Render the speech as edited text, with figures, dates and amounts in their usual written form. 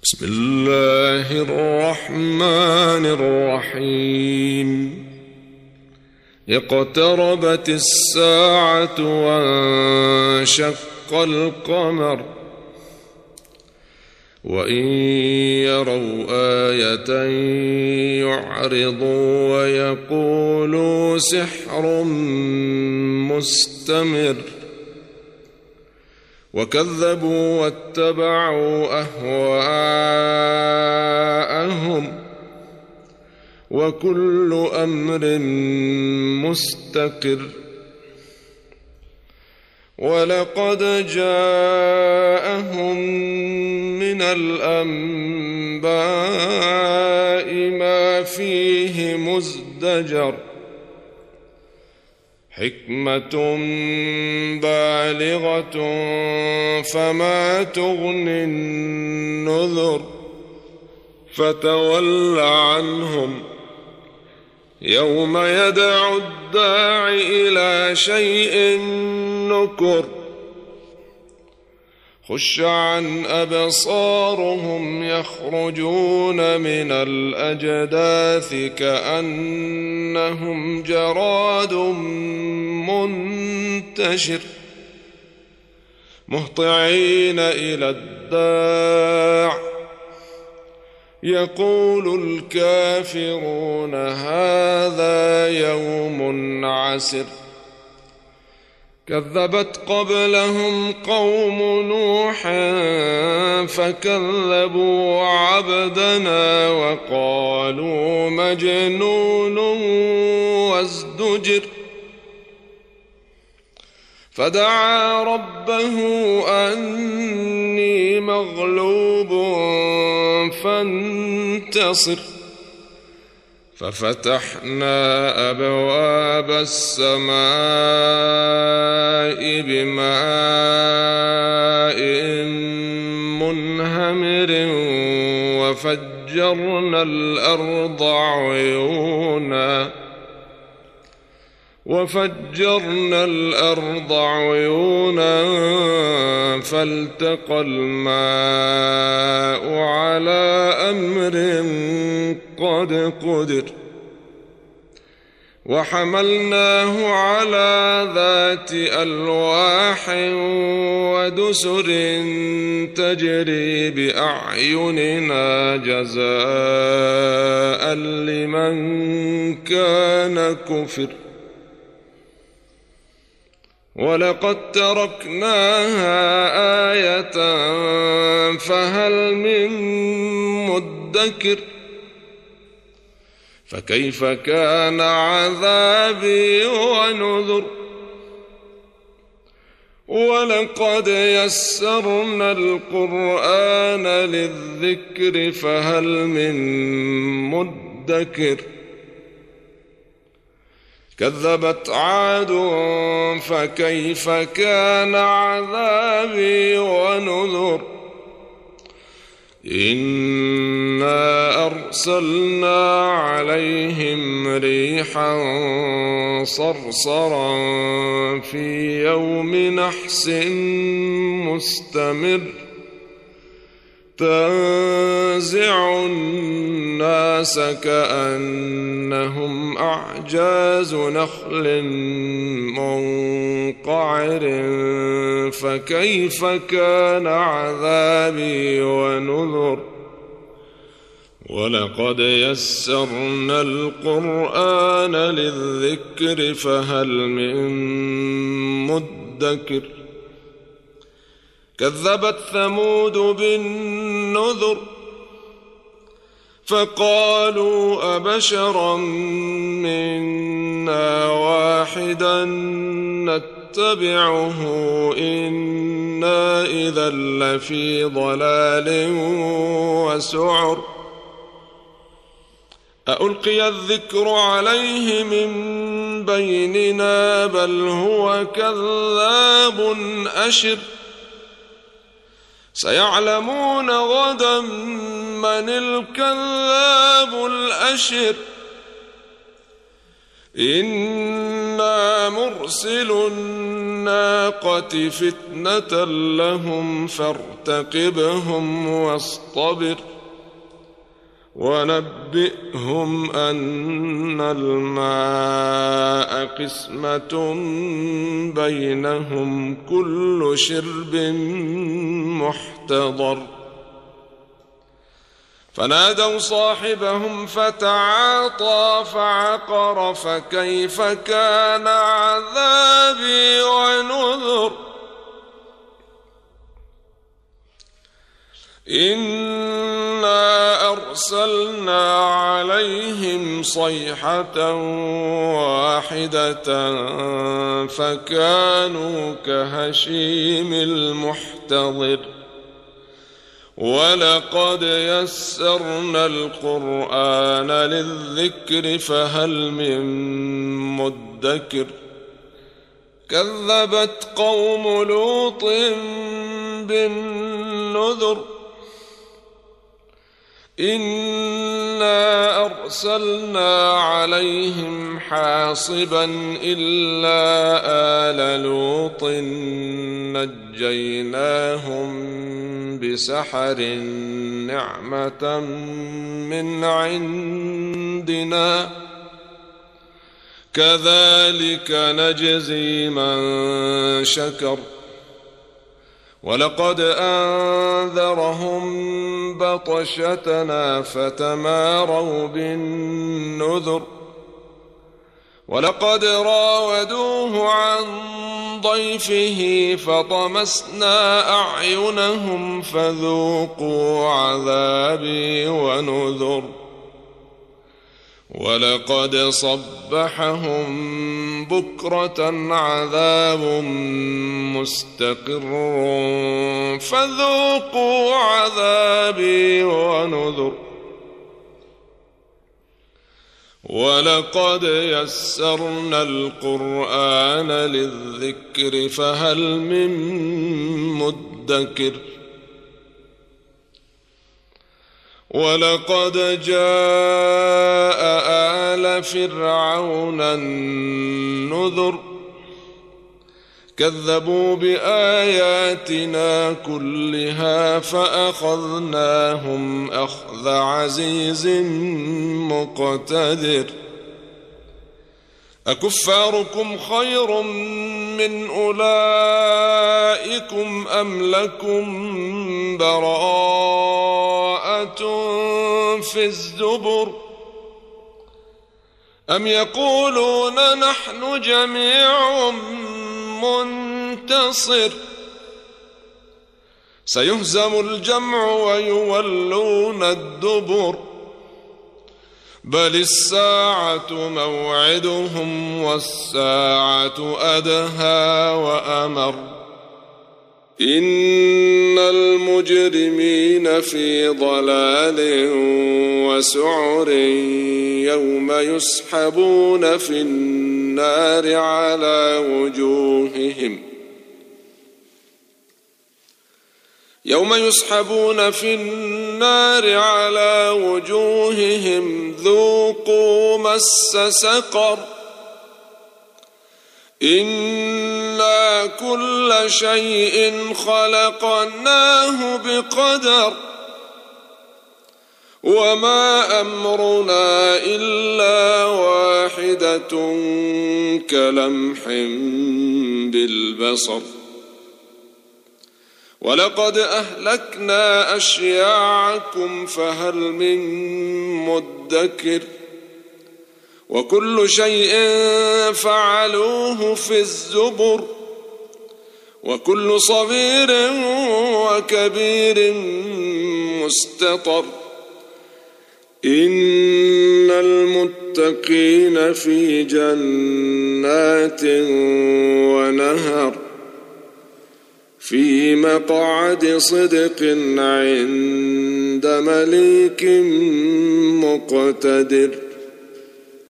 بسم الله الرحمن الرحيم. اقتربت الساعة وانشق القمر وإن يروا آية يعرضوا ويقولوا سحر مستمر وكذبوا واتبعوا أهواءهم وكل أمر مستقر. ولقد جاءهم من الأنباء ما فيه مزدجر حكمة بالغة فما تغني النذر. فتول عنهم يوم يدعو الداع إلى شيء نكر خش عن أبصارهم يخرجون من الأجداث كأنهم جراد منتشر مهطعين إلى الداع يقول الكافرون هذا يوم عسر. كذبت قبلهم قوم نوح فكذبوا عبدنا وقالوا مجنون وازدجر. فدعا ربه أني مغلوب فانتصر. ففتحنا أبواب السماء بماء منهمر وفجرنا الأرض عيونا فالتقى الماء على أمر قد قدر. وحملناه على ذات ألواح ودسر تجري بأعيننا جزاء لمن كان كفر. ولقد تركناها آية فهل من مدكر. فكيف كان عذابي ونذر. ولقد يسرنا القرآن للذكر فهل من مدكر. كذبت عاد فكيف كان عذابي ونذر. إنا أرسلنا عليهم ريحا صرصرا في يوم نحس مستمر تنزع الناس كأنهم أعجاز نخل منقعر. فكيف كان عذابي ونذر. ولقد يسرنا القرآن للذكر فهل من مدكر. كذبت ثمود بالنذر فقالوا أبشرا منا واحدا نتبعه إنا إذا لفي ضلال وسعر. ألقي الذكر عليه من بيننا بل هو كذاب أشر. سيعلمون غدا من الكذاب الأشر. إن إنا مرسل الناقة فتنة لهم فارتقبهم واصطبر ونبئهم أن الماء قسمة بينهم كل شرب محتضر فنادوا صاحبهم فتعاطى فعقر فكيف كان عذابي ونذر إنا أرسلنا عليهم صيحة واحدة فكانوا كهشيم المحتضر ولقد يسرنا القرآن للذكر فهل من مدكر كذبت قوم لوط بالنذر إنا أرسلنا عليهم حاصبا إلا آل لوط نجيناهم بسحر نعمة من عندنا كذلك نجزي من شكر ولقد أنذرهم بطشتنا فتماروا بالنذر ولقد راودوه عن ضيفه فطمسنا أعينهم فذوقوا عذابي ونذر ولقد صبحهم بكرة عذاب مستقر فذوقوا عذابي ونذر ولقد يسرنا القرآن للذكر فهل من مدكر ولقد جاء آل فرعون النذر كذبوا بآياتنا كلها فأخذناهم أخذ عزيز مقتدر أكفاركم خير من أولئكم أم لكم براءة في الزبر أم يقولون نحن جميع منتصر سيهزم الجمع ويولون الدبر بل الساعة موعدهم والساعة أدهى وأمر إن المجرمين في ضلال وسعر يوم يسحبون في النار على وجوههم ذوقوا مس سقر إنا كل شيء خلقناه بقدر وما أمرنا إلا واحدة كلمح بالبصر ولقد أهلكنا أشياعكم فهل من مدكر وكل شيء فعلوه في الزبر وكل صغير وكبير مستطر إن المتقين في جنات ونهر في مقعد صدق عند مليك مقتدر